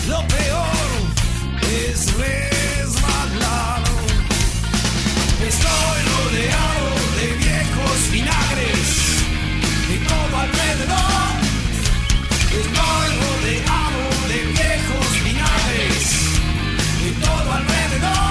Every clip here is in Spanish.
Lo peor es resbalar. Estoy rodeado de viejos vinagres, de todo alrededor. Estoy rodeado de viejos vinagres, de todo alrededor.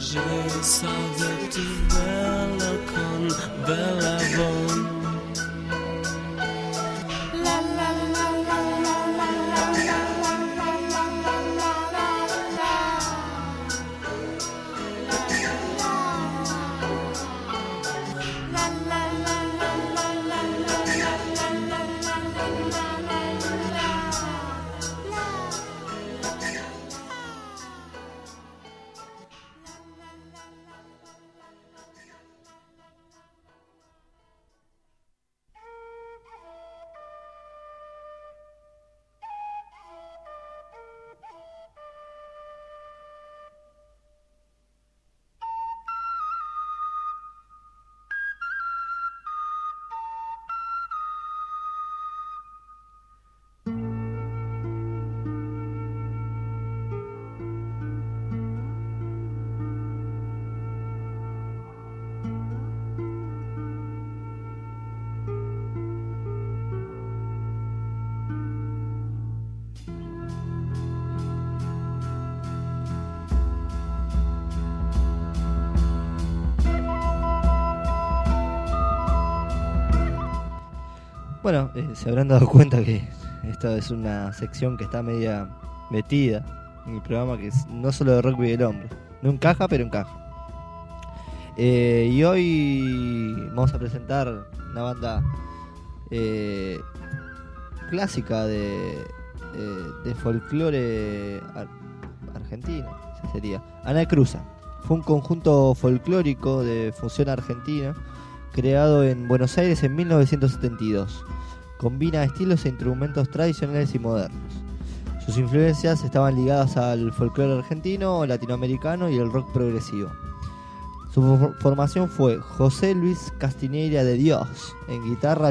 Resa de tu vela con Bellabon. Bueno, se habrán dado cuenta que esta es una sección que está media metida en el programa, que es no solo de rugby del hombre. No encaja, pero encaja. Y hoy vamos a presentar una banda clásica de folclore argentino, esa sería Anacruza. Fue un conjunto folclórico de fusión argentina creado en Buenos Aires en 1972. Combina estilos e instrumentos tradicionales y modernos. Sus influencias estaban ligadas al folclore argentino, latinoamericano y el rock progresivo. Su formación fue José Luis Castiñeira de Dios en guitarra,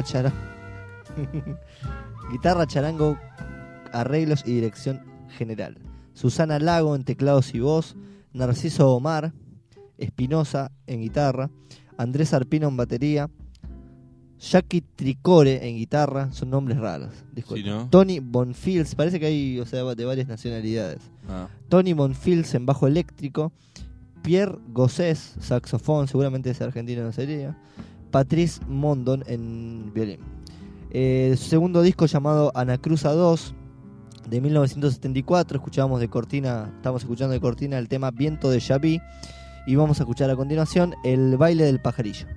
charango, arreglos y dirección general. Susana Lago en teclados y voz, Narciso Omar Espinosa en guitarra, Andrés Arpino en batería, Jackie Tricore en guitarra, son nombres raros, disculpen. Sí, ¿no? Tony Bonfils, parece que hay, de varias nacionalidades. Tony Bonfils en bajo eléctrico, Pierre Gossés, saxofón, seguramente es argentino, no sería. Patrice Mondon en violín. Su segundo disco llamado Anacruza 2 de 1974, estamos escuchando de cortina el tema Viento de Xaví, y vamos a escuchar a continuación El baile del pajarillo.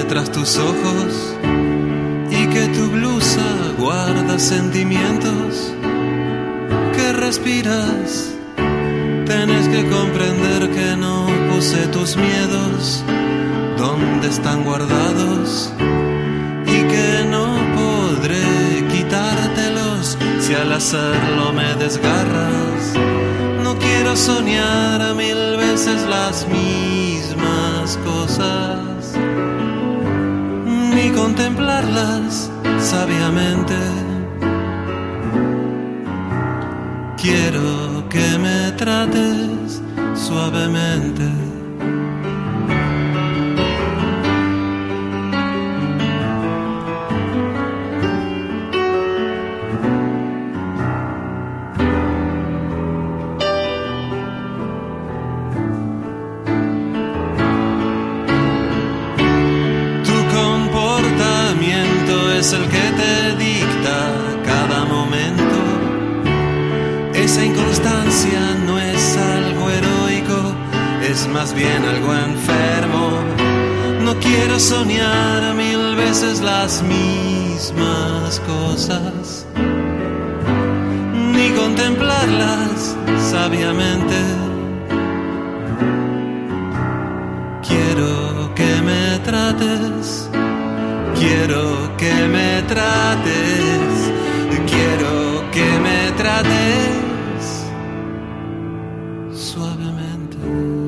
tras tus ojos y que tu blusa guarda sentimientos que respiras. Tenés que comprender que no puse tus miedos donde están guardados y que no podré quitártelos si al hacerlo me desgarras. No quiero soñar a 1000 veces las mismas cosas, ni contemplarlas sabiamente. Quiero que me trates suavemente. Es el que te dicta cada momento. Esa inconstancia no es algo heroico, es más bien algo enfermo. No quiero soñar 1000 veces las mismas cosas, ni contemplarlas sabiamente. Quiero que me trates. Quiero que me trates, quiero que me trates suavemente.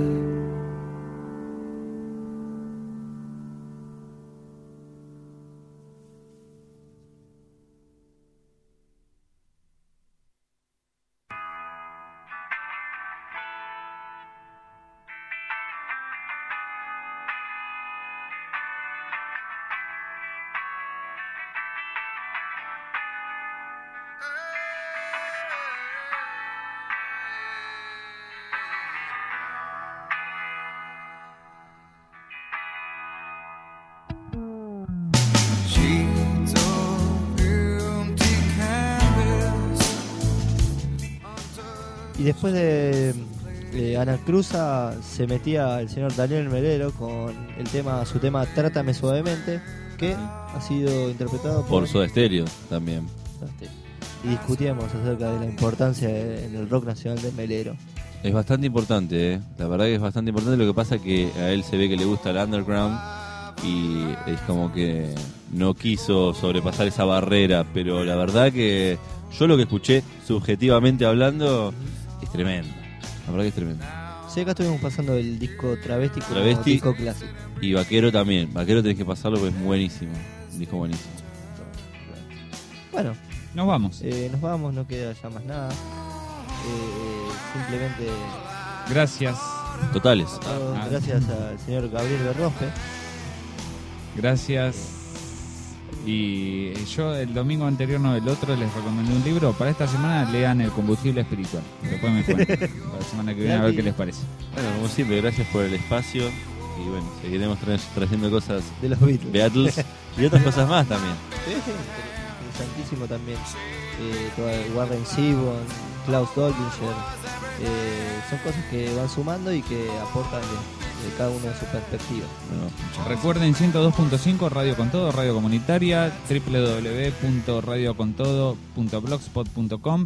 Y después de Ana Cruza se metía el señor Daniel Melero con su tema Trátame Suavemente, que ha sido interpretado por Soda Stereo también. Y discutíamos acerca de la importancia en el rock nacional de Melero. Es bastante importante, la verdad que es bastante importante. Lo que pasa que a él se ve que le gusta el underground y es como que no quiso sobrepasar esa barrera, pero la verdad que yo lo que escuché subjetivamente hablando es tremendo, la verdad que es tremendo. Sí, acá estuvimos pasando el disco Travesti como disco clásico. Y Vaquero también, Vaquero tenés que pasarlo porque es buenísimo, un disco buenísimo. Bueno, nos vamos. Nos vamos, no queda ya más nada. Simplemente gracias totales. Gracias al señor Gabriel Berrofe. Gracias. Y yo el domingo anterior, no, el otro, les recomendé un libro. Para esta semana lean El Combustible Espiritual. Después me cuentan. Para la semana que viene a ver qué les parece. Bueno, como siempre, gracias por el espacio. Y bueno, seguiremos trayendo cosas de los Beatles y otras cosas más también. Sí, interesantísimo también. Warren Zevon, Klaus Doldinger. Son cosas que van sumando y que aportan de cada uno de sus perspectivas. Bueno, recuerden 102.5 Radio Con Todo, radio comunitaria, www.radiocontodo.blogspot.com,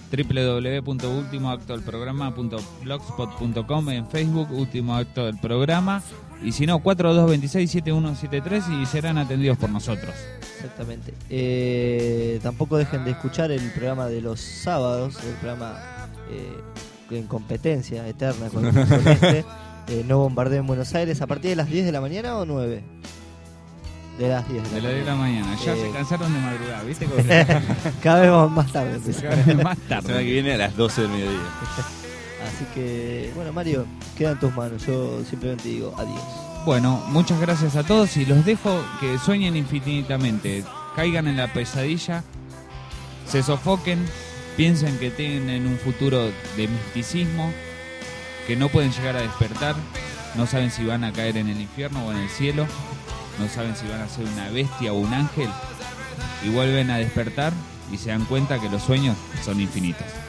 www.ultimoactodelprograma.blogspot.com, en Facebook Último Acto del Programa, y si no 4226-7173 y serán atendidos por nosotros. Exactamente. Tampoco dejen de escuchar el programa de los sábados, el programa en competencia eterna con No Bombardeo en Buenos Aires, a partir de las 10 de la mañana o 9. De las 10 de la mañana. Ya se cansaron de madrugar, ¿viste? Cada vez vamos más tarde. Cada vez más tarde. La semana que viene a las 12 del mediodía. Así que, bueno, Mario, queda en tus manos. Yo simplemente digo adiós. Bueno, muchas gracias a todos y los dejo que sueñen infinitamente. Caigan en la pesadilla, se sofoquen, piensen que tienen un futuro de misticismo, que no pueden llegar a despertar, no saben si van a caer en el infierno o en el cielo, no saben si van a ser una bestia o un ángel, y vuelven a despertar y se dan cuenta que los sueños son infinitos.